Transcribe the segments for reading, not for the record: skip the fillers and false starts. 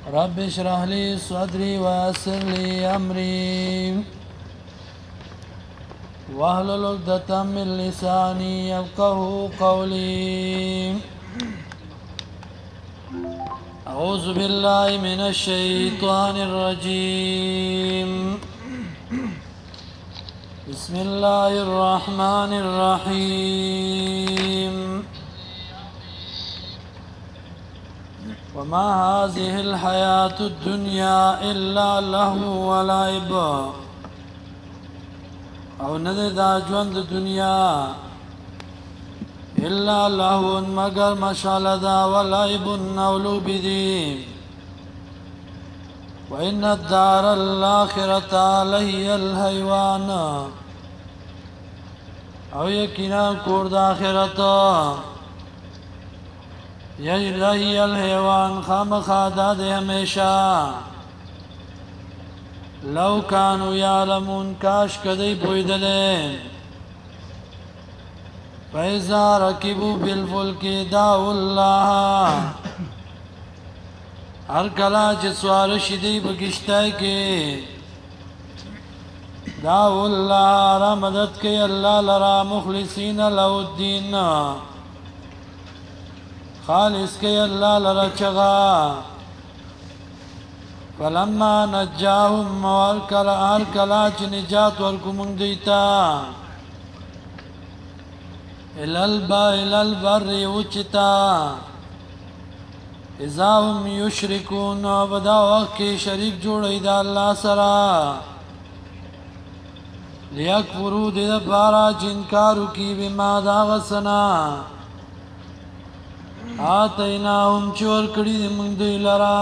رب اشرح لي صدري ويسر لي أمري واحلل عقدة من لساني يفقهوا قولي. أعوذ بالله من الشيطان الرجيم. بسم الله الرحمن الرحيم. وما هذه الحياة الدنيا إلا لهو ولعب او ندر دا ژوند دنیا الا لهو مگر مشغله دا ولعب او لوبې دي. وان الدار الاخرة لهي الحيوان او یقینا کور د آخرت لهي الحيوان خامخا دا د همیشه. لو كانوا يعلمون کاش کدی پویدلې. فإذا ركبوا بالفلك دعوا الله هر کله چې سوار شدي بکشتای کې دعوا الله را مدد کوي الله لرا مخلصین له الدین خالص کوي الله لرا چغا. فلما نجاهم ارکلا چه نجات ورکو منگ دیتا الالبر وچتا اذا هم یشرکون بدا وقت کی شریک جوڑی دا اللہ سرا لیکفرو دید پارا چنکارو کی بما دا غسنا آتیناهم چور کڑی دی منگ دی لرا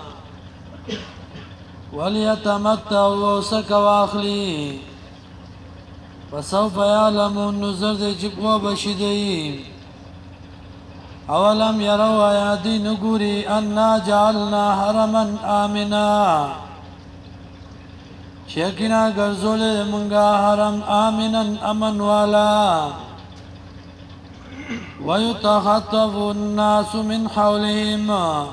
وَلْيَتَمَتَّعُوا سَكَوَاخْلِي فَسَوْفَ يَعْلَمُونَ نُزَرْ دِ چکو بشدی. اولم يروا آیاتی نگوری انا جعلنا حرما آمنا شیکنا گرزول منگا حرم آمنا امن والا وَيُتَخَطَّفُ النَّاسُ مِنْ حَوْلِهِمْ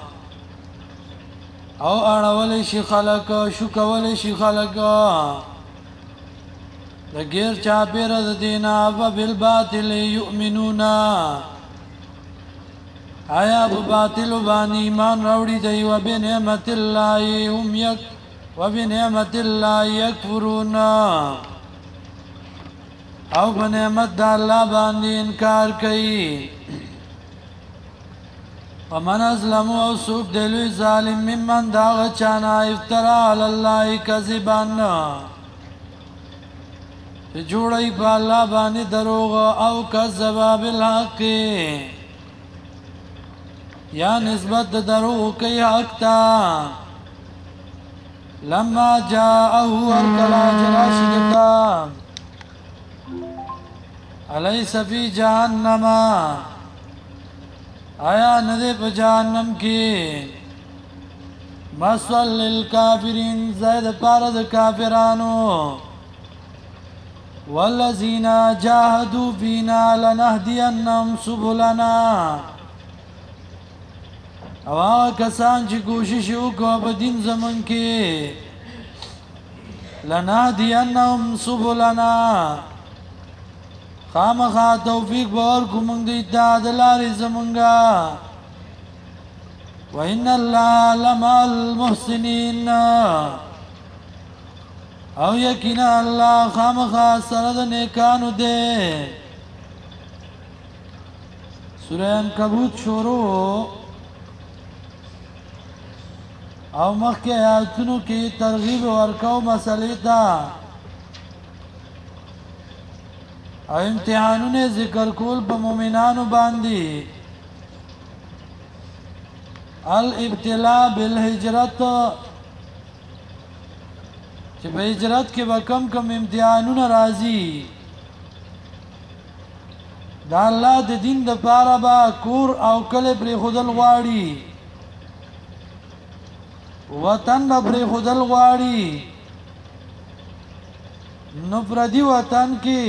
او اړول شي خلق شو کول شي خلق د غیر چا پیر د دینا وبالباطل یؤمنون آیا په باطل باندې ایمان راوړي دی وبنعمت الله هم وبنعمت الله یکفرون او بنعمت د الله باندې انکار کوي. ومن ازلم او سوک دلوی ظالم ممن داغ چانا افترا علاللہ کذبان چه جوڑی پا اللہ بانی دروغ او کذبا بالحق یا نسبت دروغ کئی حق تا لما جاءہو ارکلا جراشدتا علیس فی جہنم آیا ندے پا جہنم کی مسول للکافرین زید پارد کافرانو والذین جاہدوا فینا لنہدینہم سبلنا او آغا کسان چی کوششو کو پا دین زمن کی لنہدینہم سبلنا خامخا توفیق باور کو منگ دیتا دلاری زمنگا. وَإِنَّ اللَّهَ لَمَعَ الْمُحْسِنِينَ او یقینا اللہ خامخا سرد نیکانو دے. سورہ عنکبوت شروع او مخ کے آیتونو کی ترغیب ورکو مسئلے تا او امتحانونه ذکر کول په مومنانو باندې. الابتلاء بالهجرت چې په هجرت کې به کم امتحانونه راځي. دا الله د دین د پاره با کور او کله پرې خودل غواړي وطن به پرې خودل غواړي نو پردي وطن کې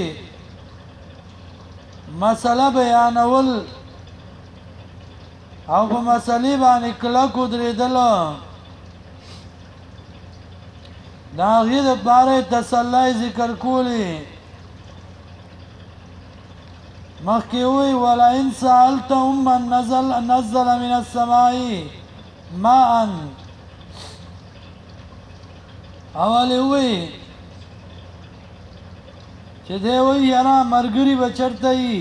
مسله بیانول او په مسلې باندې کلک درېدل دا هغې دپاره تسلی ذکر کولی مخکې وی ولئن سألتهم من نزل من السماء ماء اولی وی چې دی وی یاره ملګري به چېرته یي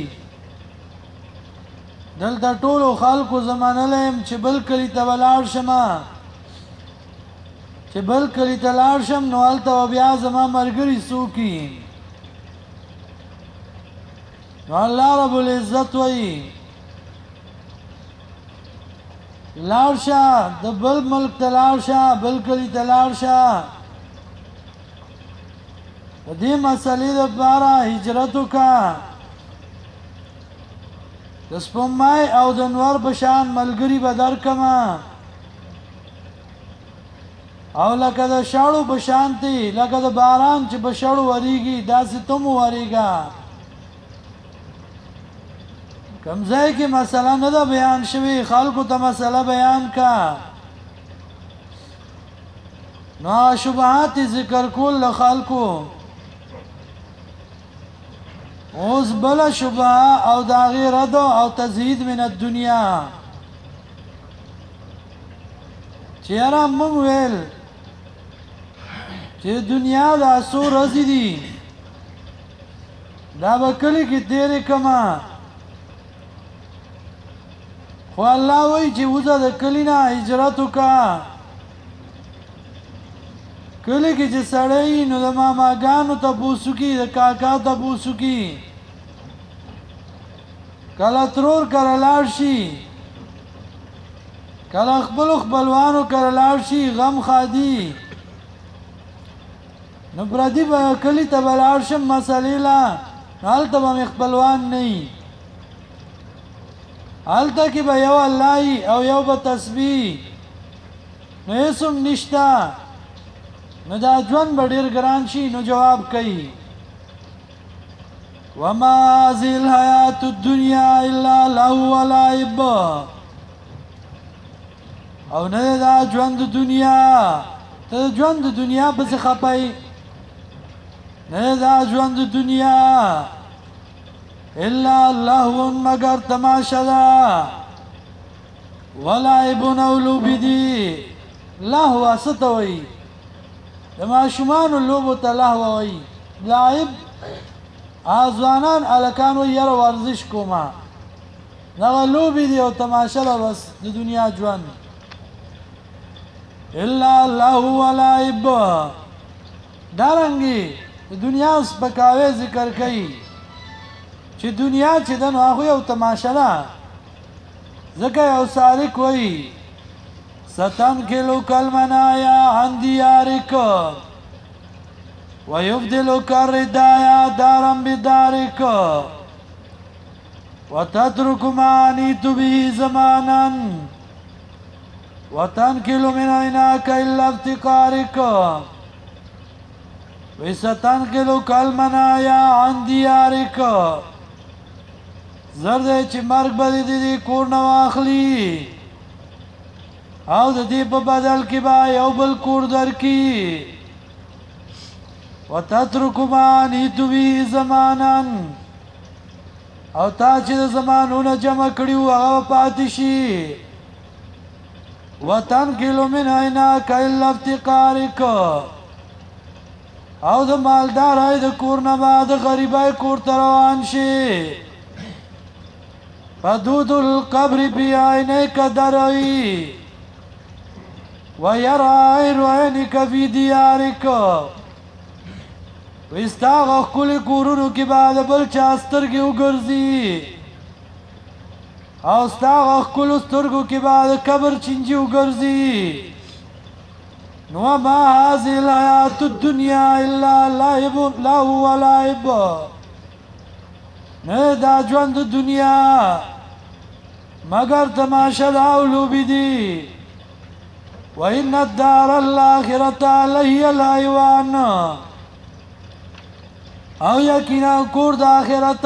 دلته ټولو خلکو زه منلی یم چې بل کلي ته به لاړ شمه چې بل کلي ته لاړ شم نو هلته به بیا زما ملګري څوک وي نو الله رب العزت وایي لاړ شه د بل ملک ته لاړ شه بل کلي ته لاړ شه د دې مسلې دپاره هجرت وکړه د سپوږمۍ او د نور په شان ملګري به درکمه او لکه د شاړو په شانتې لکه د باران چې په شاړو وریږي داسې ته مو وریږه کوم ځای کې مسله نه ده بیان شوې خلکو ته مسله بیان کا نو شبهات ذکر کول له خلکو اوس بله شبهه او د هغې رد او تزهید من الدنیا چې یاره موږ ویل چې دنیا دا څو ورځې دي دا به کلي کې تېرې کړمه خو الله وایي چې وځه د کلي نه هجرت وکړه کلی کې چې سړی نو د ماماګانو تپوس وکړي د کاکا تپوس وکړي کله ترور کره لاړ شي کله خپلو خپلوانو کره لاړ شي غم خادي نو پردي به کلي ته به لاړ شم مسلې له نو هلته به مې خپلوان نه وي هلته کې به یو الله او یو به تسبیح نو هېڅ هم نشته نو دا ژوند به ډېر ګران شي نو جواب کوي وما هذه الحیات الدنیا الا لهو ولعب او نه دا ژوند د دنیا ته ژوند د دنیا پسې خپئ نه دا ژوند د دنیا الا لهو مگر تماشه ده ولعب او لوبې دي لهو څه ته وایي د ماشومانو لوبو ته لهو وایي لعب ځوانان هلکان وایي یاره ورزش کومه دغه لوبې دي او تماشه ده بس د دنیا ژوند الا لهو ولعب دارنګې د دنیا سپکاوی ذکر کوي چې دنیا چې ده نو هغوی یو تماشه ده ځکه یو سالک وایي ستنقلك المنايا عن ديارك ويبدلك الردايا دارا بدارك وتترك ما عنيت به زمانا وتنقل من عيناك إلا افتقارك وستنقلك المنايا عن ديارك زرد چې مرګ به دې کور نه واخلي او د دې په بدل کې به یو بل کور درکړي وتترک ما عنیت به زمانا او تا چې د زمانونه جمع کړي وو هغه پاتې شي وتنقل من عیناک الا افتقارک او د مالدارۍ د کور نه به د غریبۍ کور ته روان شي فدود القبر بعینیک دروي ويرى عين عينك في ديارك ويستاغ كل کورونو کې بعد بل چا سترګې وګرځي او استاغ کل سترګو کې بعد قبر چنجي وګرځي نو ما هذه الحیات الدنیا الا لعب ولعب نه دا ژوند د دنیا مگر تماشه ده او لوبې دي وإن الدار الآخرة لهي الحيوان او یقینا کور د آخرت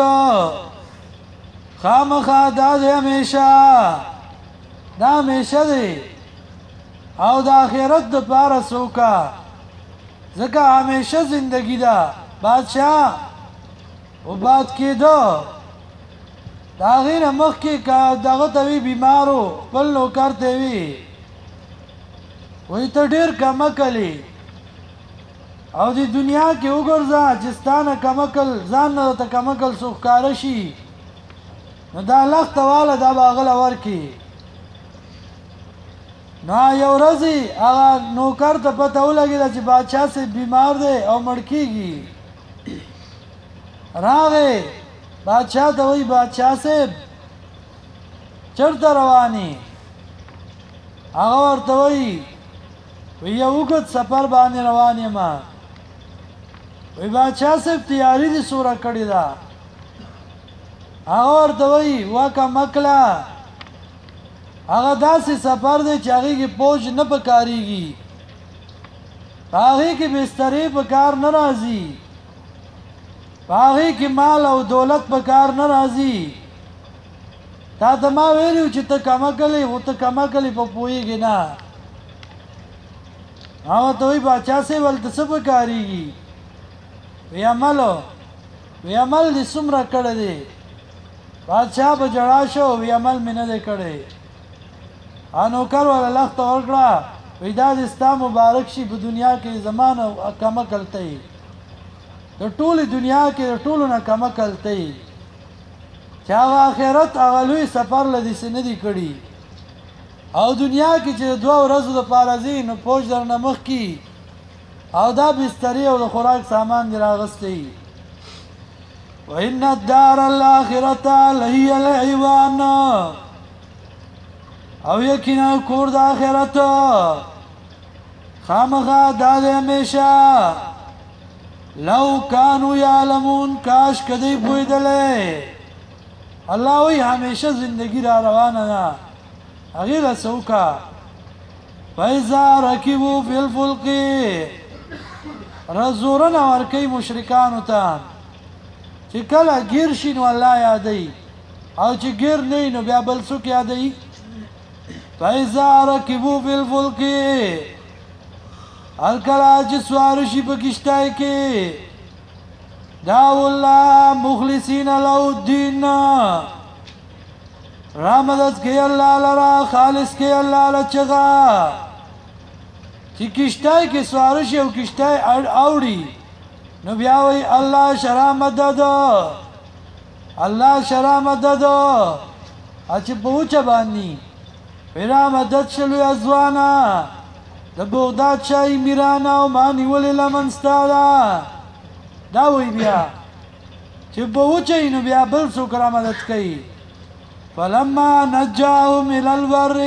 خامخا دا دی همیشه دا همیشه دی او د آخرت دپاره څوکه ځکه همیشه زندگی ده بادشاہ او باد کېدو د هغې نه مخکې که دغه ته وي بیمارو خپل نوکر ته وي وایي ته ډېر کم عقل یې او د دنیا کې وګرځه چې ستا نه کم عقل ځان نه درته کم عقل څوک ښکاره شي نو دا لخته واله دا به هغه له ورکړي نو یو ورځ هغه نوکر ته پته ولګېده چې بادشاه صاحب بیمار دی او مړ کېږي راغی بادشاه ته وایي بادشاه صاحب چېرته روان یې هغه ورته وایي یو اوږد سفر باندې روان یم وایي بادشاه صاحب تیاري دې څومره کړې ده هغه ورته وایي وکه مکله هغه داسې سفر دی چې هغې کې پوج نه پکارېږي په هغې کې بسترې په کار نه راځي په هغې کې مال او دولت په کار نه راځي تا ته ما ویلي چې ته کم عقل یې خو ته کم عقل یې په پوهېږې نه هغه ته وایي باچا صاحب هلته څه پکارېږي وی عملو وی عمل دې څومره کړی دی بادشاه په جړا شو وی عمل مې نه دی کړی نوکر والا لخته ورکړه وی دا دې ستا مبارک شي په دنیا کې زما نه کم عقل ته یې د ټولې دنیا کې د ټولو نه کم عقل ته یې چې هغه آخرت هغه لوی سفر له داسې نه دي کړي او دنیا کې چې د 2 ورځو دپاره ځي نو پوج درنه مخکې او دا بسترې او د خوراک سامان دې راغستی وان الدار الاخرة لهي الحيوان او یقینا کور د آخرت خامخا دا دی همیشه لو کانو یعلمون کاش کدی پوهېدلی الله وایي همیشه زندگی را روانه ده هغې له څه وکړه فاذا رکبوا فی الفلق زورنه ورکوي مشرکانو ته چې کله ګیر شي نو الله یادوي او چې ګیر نه وي نو بیا بل څوک یادوي فاذا رکبوا فی الفلق هر کله چې سوار شي په کشتۍ کې دعوا الله مخلصین له الدین را مدد کوي الله لره خالص کوي الله له چغه چې کشتۍ کې سوار شي او کشتۍ اوړي نو بیا وایي الله شرا مدد الله شرا مدد چې په وچه باندې پیرا مدد شلو یا ځوانه د بغداد شاهي میرانه او ما نیولې لمن ستا ده دا وایي بیا چې په وچه یې نو بیا بل څوک را مدد کوي فلما نجاهم الى البر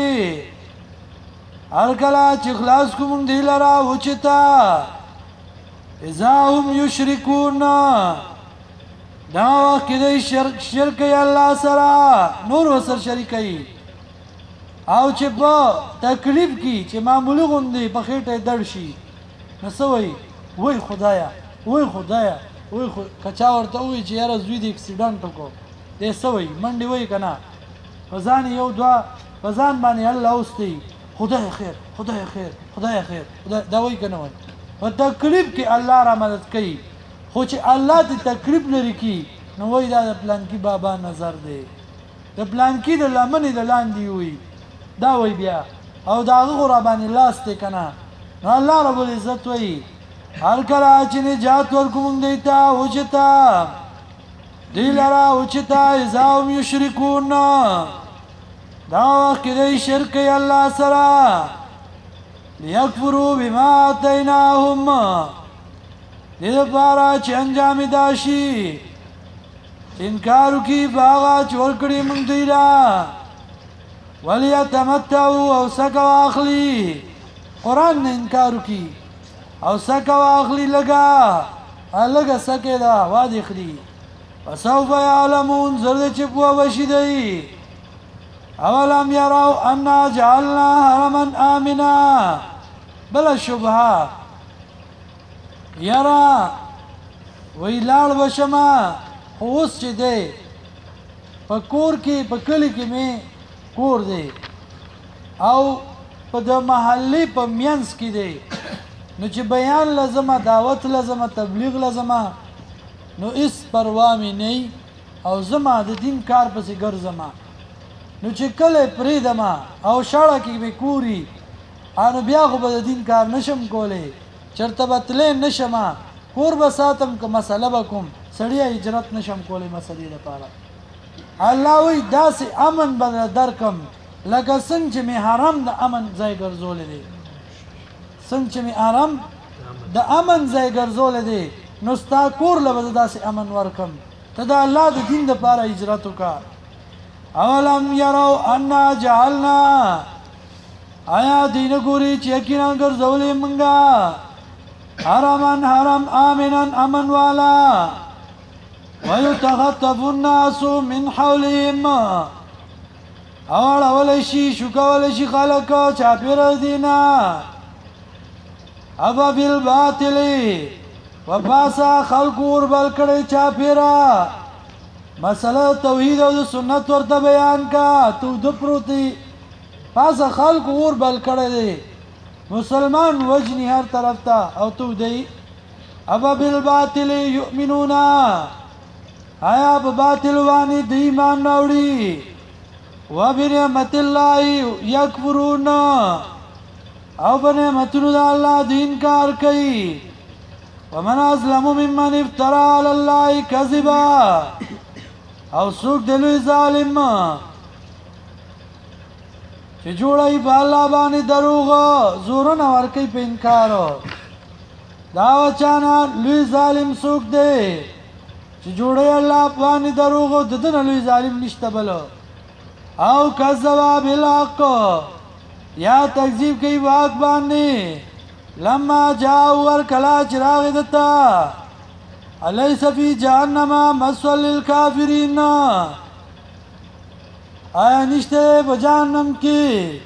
هر کله چې خلاص کو موږ دی لره وچې ته اذا هم یشرکون دا وخت کې دی شرک کوي الله سره نور ورسره شریک کوي او چې په تکلیف کې چې معمولي غوندې په خېټه یې دړ شي نو څه وایي وای خدایا وای خدایا وای که چا ورته ووایي چې یاره زوی دې اکسیډنټ وکړو دی څه وایي منډې وایي که نه په ځان یو دوه په ځان باندې الله اوستی خدای خیر خدای خیر خدای خیر دا وایي که نه وایي په تکلیف کې الله را مدد کوي خو چې الله دې تکلیف لري کی نو وایي دا د پلانکي بابا نظر دی د پلانکي د لمنې د لاندې وي دا وایي بیا او د هغه خو را باندې لاس دی که نه نو الله رب العزت وایي هر کله چې نجات ورکو موږ دی ته وچې ته دی لره وچې ته اذا هم یشرکون دا وخت کې دی شرک کوي الله سره لیکفروا بما آتیناهم دې دپاره چې انجام یې دا شي چې انکار وکړي په هغه چې ورکړي موږ دوی له ولیتمتعوا او سکه واخلي قرآن نه انکار وکړي او سکه واخلي لږه سکه ده وادې خلي فسوف یعلمون زر دې چې پوه بشي دی اولم یروا انا جعلنا حرما آمنا بله شبهه یاره وی لاړ بشمه خو اوس چې دی په کور کې په کلي کې مې کور دی او په د محلې په منځ کې دی نو چې بیان لازمه دعوت لازمه تبلیغ لازمه نو اس پروا مې نه او زما د دین کار پسې ګرځما نو چې کله پریدما او شاړه کې به کوري انو بیا خو به د دین کار نشم کولای چرته بتلې نشم کور به ساتم که مسله بکم سړی هجرت نشم کولای مسلې لپاره الله وی داسې امن بدل درکم لکه څنګه چې می حرام د امن ځای ګرځولې دي څنګه چې می حرام د امن ځای ګرځولې دي نو ستا کور له داسې امن ورکم ته د الله د دین لپاره هجرت وکړه اولم يروا انا جعلنا آیا دین ګوري چې یقینا ګرځولې منګه حرمن حرم آمنا امن والا ويتخطف الناس من حولهم اول شي شو کول شي خلق چاپیر دینا ابا بالباطل وفاسا خلق ور بل کړي چاپیرا مسله توحید او سنت ورته بیان کا تو د پروتي پاسه خلق ور بل کړي دي مسلمان وجنی هر طرف ته او تو دی ابا بالباطل یؤمنون آیا په باطل باندې د ایمان راوړي وبنعمت الله یکفرون او بنعمتونو د الله د انکار کوي ومن ازلم ممن افترى على الله كذبا او څوک د لوی ظالم چې جوړای په الله باندې دروغ زورونه ورکوي په انکار دا وچانا لوی ظالم څوک دی چې جوړای الله باندې دروغ ددن لوی ظالم نشته بل او کذبا بالحق یا تکذیب کوي واق باندې لما جاء ور کلا چراغ دتا الیس فی جهنم مسول للکافرین آیا نشته په جهنم کې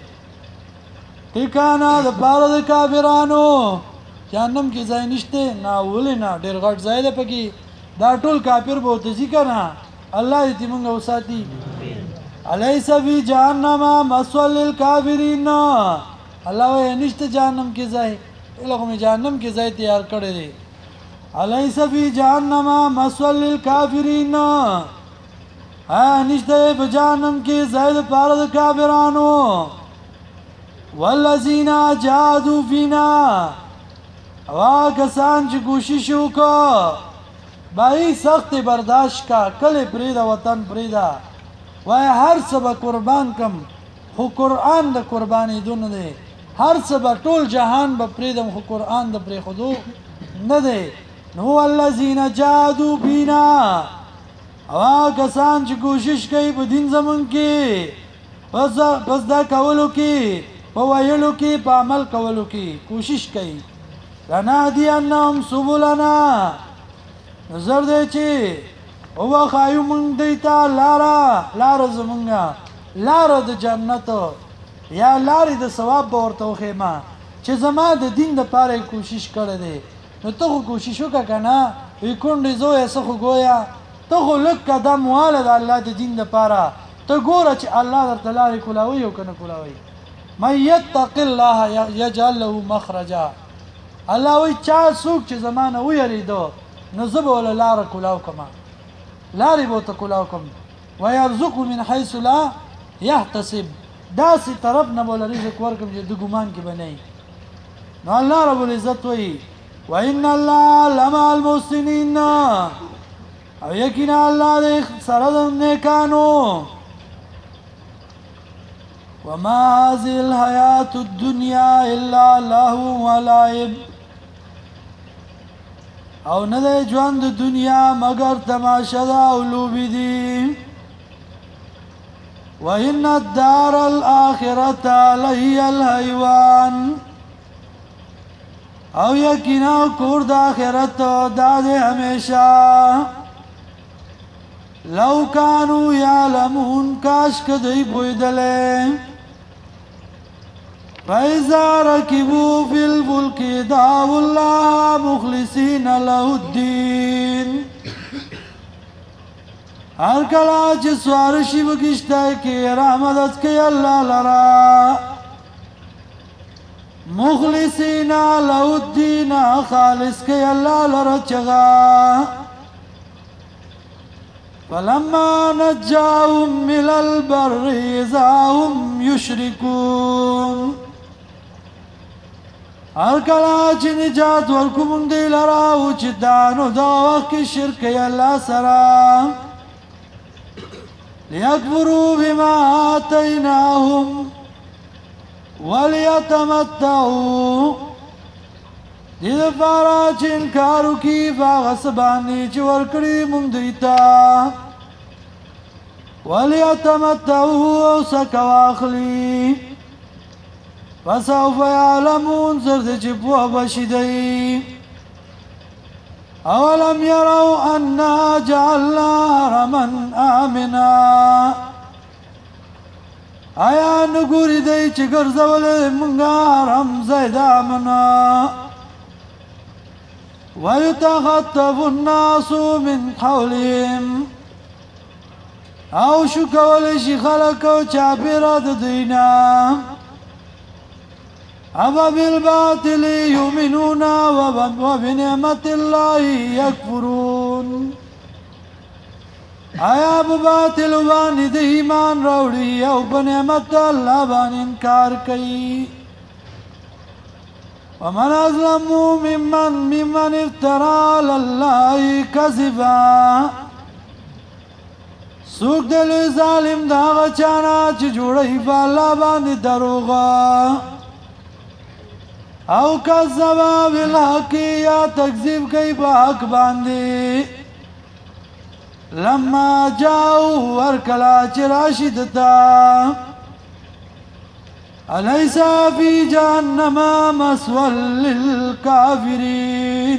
ټیکانا د پاره د کافرانو جهنم کې ځای نشته نه ولې نه ډېر غټ ځای ده پکې دا ټول کافر به وتځي کنه الله دې موږ وساتي الیس فی جهنم مسول للکافرین الله یې نشته جهنم کې ځای لکه می جهنم کې ځای تیار کړی دی الیس فی جهنم مسول للکافرین نشته په جهنم کې ځای د پاره د کافرانو والذین جاهدوا فینا هغه کسان چې کوشش وکړه بای سخت برداشت کا کله پرېدا وطن پرېدا وای هر څه به قربان کم خو قرآن د قرباني دون دی هر څه به ټول جهان به پرېدم خو قرآن د پرې خودو نه دی نو الذین جاهدوا فینا هغه کسان چې کوشش کوي په دین زمون کې پس دا کولو کې په ویلو کې په عمل کولو کې کوشش کوي لنهدینهم سبلنا نظر دی چې او خایو مونږ دیتا لاره زمونږه لاره د جنت یا لارې د ثواب به ورته وښیمه چې زما د دین دپاره کوشش کړی دی نو ته خو کوشش وکړه که نه وی کونډې زویه څه خو ګویه ته خو لږ قدم واله د الله د دین دپاره ته ګوره چې الله درته لارې کولاوي او که نه کولاوي من یتق الله یجعل له مخرجا الله وایي چا څوک چې زما نه ویرېده نو زه به وله لاره کولاو کړمه لارې به ورته کولاو کړم ویرزقه من حیث لا یحتسب داسې طرف نه به رزق ورکړم چې د ګمان کې به نه نو الله رب العزت وایي وان الله لمع المحسنین او یقینا الله دې سره د نیکانو وما هذه الحیات الدنیا الا لهو ولعب او نه دی ژوند د دنیا مگر تماشه ده او لوبې دي وان الدار الاخرة لهي الحیوان او یقینا کور د آخرت دا دی همیشه لو کانوا یعلمون کاش که دوی پوهېدلی فإذا ركبوا في الفلك دعوا الله مخلصين له الدين هر کله چې سوار شي په کشتی کې رحمت کوي الله لرا مخلصین له الدین خالص کی الله لره چغا فلما نجاهم من البر اذا هم یشرکون هر کله چې نجات ورکوم دی لره او چې دانو دا وخت کې شرک یې الله سره ليكفروا بما آتيناهم وليتمتعوا دې لپاره چې انکار وکړي په هغه څه باندې چې ورکړي موږ دوی ته وليتمتعوا او څکه واخلي فسوف يعلمون زر دې چې پوه بشي دی اولم يروا انا جعلنا حرما آمنا آیا نګوري دی چې ګرځولې موږ حرم ځای د امنا ويتخطف الناس من حولهم او شو کولی شي خلک او چاپېره د دوی نه أَفَ بِالْبَاطِلِ يُؤْمِنُونَ وَبِنِعْمَةِ اللَّهِ يَكْفُرُونَ آیا په باطل باندې د ایمان راوړي او په نعمت الله باندې انکار کوي ومن أظلم ممن افترى على الله كذبا څوک دی لوی ظالم د هغه چا نه چې جوړوي په الله باندې دروغ او کذب بالحق یا تکذیب کوي په حق باندې لما جاءوا ورکلا چې راشي دتا الیس فی جهنم مثوى للکافرین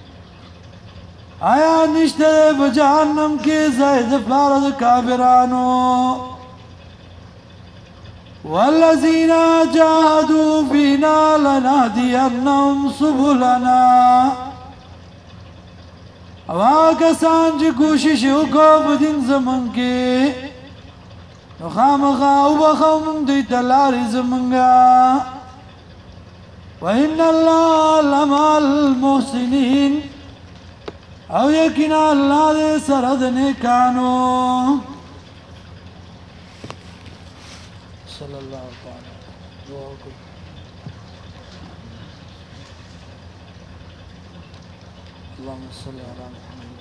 آیا نشته په جهنم کې ځای د پاره د کافرانو والذین جاهدوا فینا لنهدینهم سبلنا او هغه کسان چې کوشش وکړو په دین زمونږ کې نو خامخا وبخو موږ دوی ته لارې زمونږه وإن الله لمع المحسنین او یقینا الله دې سره د نیکانو صلی الله تعالی دعا وکړو اللهم صل على محمد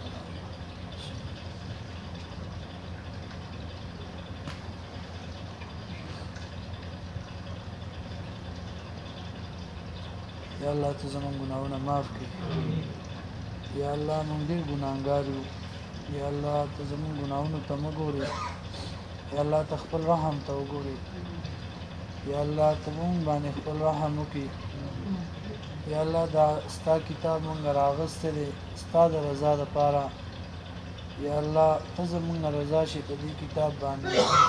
یا الله ته زموږ ګناهونه معاف کړي یا الله موږ ډېر ګناهګار یو یا الله ته زموږ ګناهونو ته مه ګورې یا الله ته خپل رحم ته وګورې یا الله ته مونږ باندې خپل رحم وکړي یا الله دا ستا کتاب مونږ راغستی دی ستا د رضا دپاره یا الله ته زمونږ رضا شي په دې کتاب باندې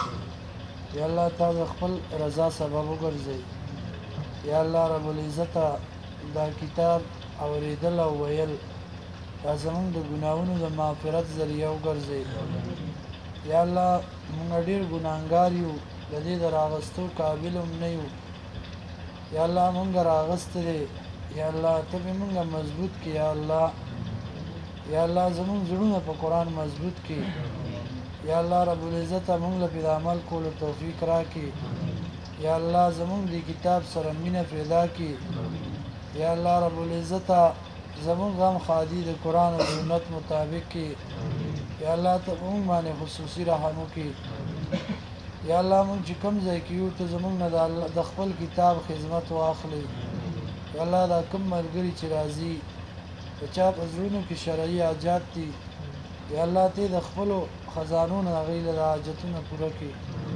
یا الله تا د خپل رضا سبب وګرځئ یا الله رب العزته دا کتاب اورېدل او ویل دا زمونږ د ګناهونو د مغفرت ذریعه وګرځئ یا الله مونږ ډېر ګناهګار یو د دې د راغستو قابل هم نه یو یا الله مونږ راغستی دی یا الله ته به مونږ مضبوط کړي یا الله یا الله زمونږ زړونه په قرآن مضبوط کړي یا الله رب العزته مونږ له پې د عمل کولو توفیق راکړي یا الله زمونږ د کتاب سره مینه پیدا کړي یا الله رب العزته زمونږ غم خادي د قرآن او سنت مطابق کړي یا الله ته مونږ باندې خصوصي رحم وکړي یا الله مونږ چې کوم ځای کې یو ته زمونږ نه د خپل کتاب خدمت واخلي یا الله دا کوم ملګري چې راځي د چا په زړونو کې شرعي حاجات دي یا الله ته د خپلو خزانو نه هغوی له حاجتونه پوره کړي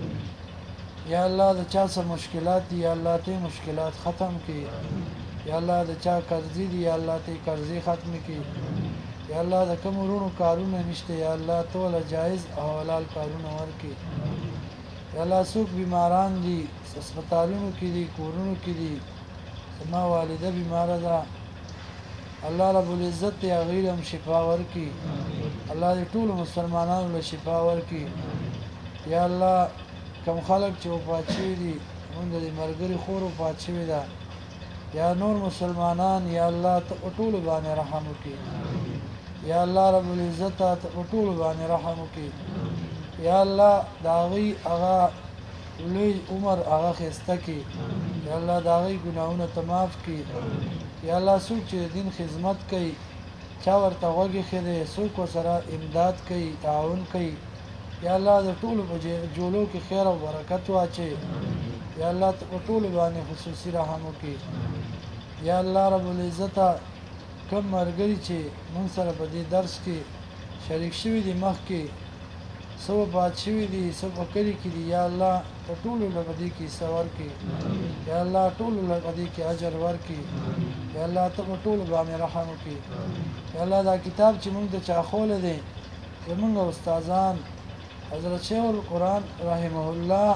یا الله د چا څه مشکلات دي یا الله ته مشکلات ختم کړي یا الله د چا قرضې دي یا الله ته قرضې ختم کړي یا الله د کوم ورونو کارونه نشته یا الله ته ولا جایز او حلال کارونه ورکړي یا الله څوک بیماران دي هسپتالونو کې دي کورونو کې دي زما والده بیماره ده الله رب العزت ته هغوی هم شفا ورکړي الله دې ټولو مسلمانانو له شفا ورکړي یا الله کوم خلک چې وفات شوي دي مونږ د دې ملګري خور وفات شوې ده یا نور مسلمانان یا الله ته په ټولو باندې رحم وکړي یا الله رب العزت ته په ټولو باندې رحم وکړي یا الله د هغوی هغه لوی عمر هغه ښایسته کړي یا الله د هغوی ګناهونه ته معاف کړي یا الله څوک چې د دین خدمت کوي چا ورته غوږ ایښی دی څوک ورسره امداد کوي تعاون کوي یا الله د ټولو په جولو کې خیر او برکت واچوي یا الله ته په ټولو باندې خصوصي رحم وکړي یا الله رب العزته کوم ملګري چې موږ سره په دې درس کې شریک شوي دي مخکې څه وفات شوي دي څه په کلي کې دي یا الله په ټولو له په دې کې حصه ورکړي یا الله ټولو له په دې کې اجر ورکړي یا الله ته په ټولو باندې رحم وکړي یا الله دا کتاب چې موږ ته چا ښوولی دی زموږ استادان حضرت شیخ القرآن رحمه الله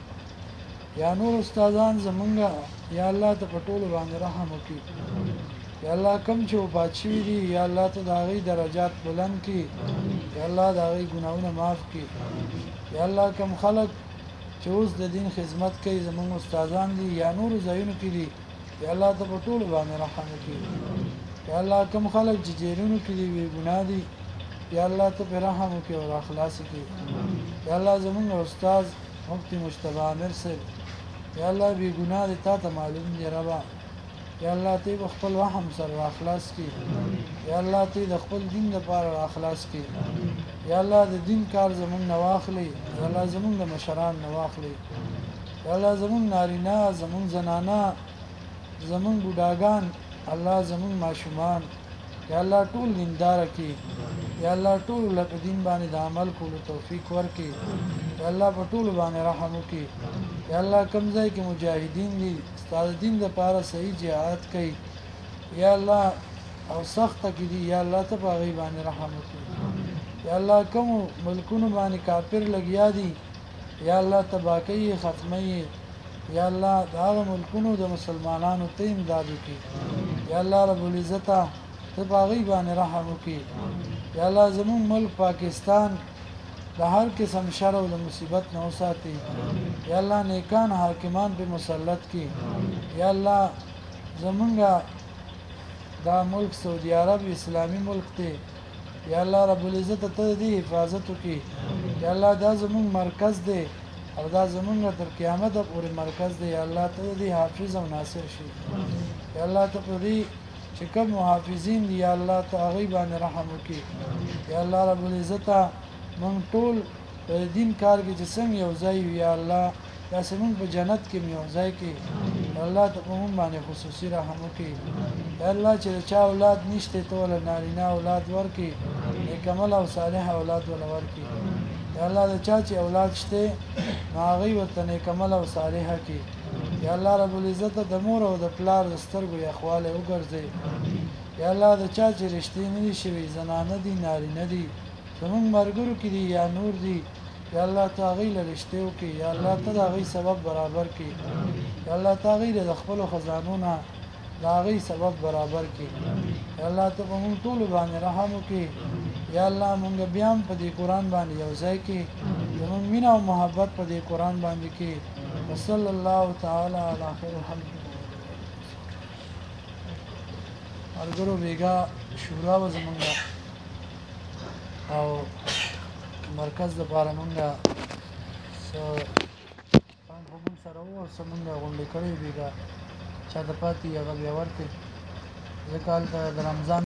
یا نور استادان زمونږ یا الله ته په ټولو باندې رحم وکړي یا الله کوم چې وفات شوي دي یا الله ته د هغوی درجات بلند کړي یا الله د هغوی ګناهونه معاف کړي یا الله کوم خلک چې اوس د دین خدمت کوي زمونږ استادان دي یا نورو ځایونو کې دي یا الله ته په ټولو باندې رحم وکړي یا الله کوم خلک چې جیلونو کې دي بې ګناه دي یا الله ته پرې رحم وکړي او راخلاص کړي یا الله زمونږ استاد مفتي مجتبی عامر صاحب یا الله بې ګناه دی تا ته معلوم دی ربه یا الله ته به خپل رحم سره راخلاص کړي یا الله ته د خپل دین لپاره راخلاص کړي یا الله د دین کار زمونږ نه واخلي یا الله زمونږ د مشران نه واخلي یا الله زمونږ نارینه زمونږ زنانه زمونږ بوډاګان الله زمونږ ماشومان یا الله ټول دینداره کړي یا الله ټول له په دین باندې د عمل کولو توفیق ورکړي یا الله په ټولو باندې رحم وکړي یا الله کوم ځای کې مجاهدین دي ستا د دین دپاره صحیح جهاد کوي یا الله او سخته کې دي یا الله ته په هغوی باندې رحم وکړي یا الله کومو ملکونو باندې کافر لګیا دي یا الله تباه کوي ختموي یا الله د هغه ملکونو د مسلمانانو ته امداد وکړي یا الله رب العزته ته په هغوی باندې رحم وکړي یا الله زمونږ ملک پاکستان د هر قسم شر او د مصیبت نه وساتي یا الله نیکان حاکمان په مسلط کړي یا الله زمونږ دا ملک سعودي عرب اسلامي ملک دی یا الله رب العزت ته دې حفاظت وکړي یا الله دا زمونږ مرکز دی او دا زمونږ تر قیامت پورې مرکز دی یا الله ته دې حافظ او ناصر شي یا الله ته په دې چې کوم محافظین دي یا الله ته هغوی باندې رحم وکړي یا الله رب العزت موږ ټول په دین کار کې چې څنګه یو ځای یو یا الله داسې موږ په جنت کې یو ځای کې الله ته په موږ باندې خصوصي رحم وکړي یا الله چې د چا اولاد نشته ته وله نارینه اولاد ورکړي نیکعمل او صالح اولاد وله ورکړي یا الله د چا چې اولاد شته نو هغوی ورته نیکعمل او صالحه کړي یا الله رب العزت د مور او د پلار د سترګو یخوالی وګرځوي یا الله د چا چې رشتې نه دي شوي زنانه دي نارینه دي زمونږ ملګرو کې دي یا نور دي یا الله ته هغوی له رشتې وکړي یا الله ته د هغوی سبب برابر کړي یا الله ته هغوی د خپلو خزانو نه د هغوی سبب برابر کړي یا الله ته په مونږ ټولو باندې رحم وکړي یا الله مونږ بیا هم په دې قرآن باندې یو ځای کې زمونږ مینه او محبت په دې قرآن باندې کې وصلی الله تعالی علی خیر الخلق ملګرو بیګا شورا به زمونږ او مرکز دپاره مونږه څه پانګ خو مونږ سره وو څه مونږه غونډې کړې بیګا چا ته پاتې هغه بیا ورکړې ځکه هلته د رمضان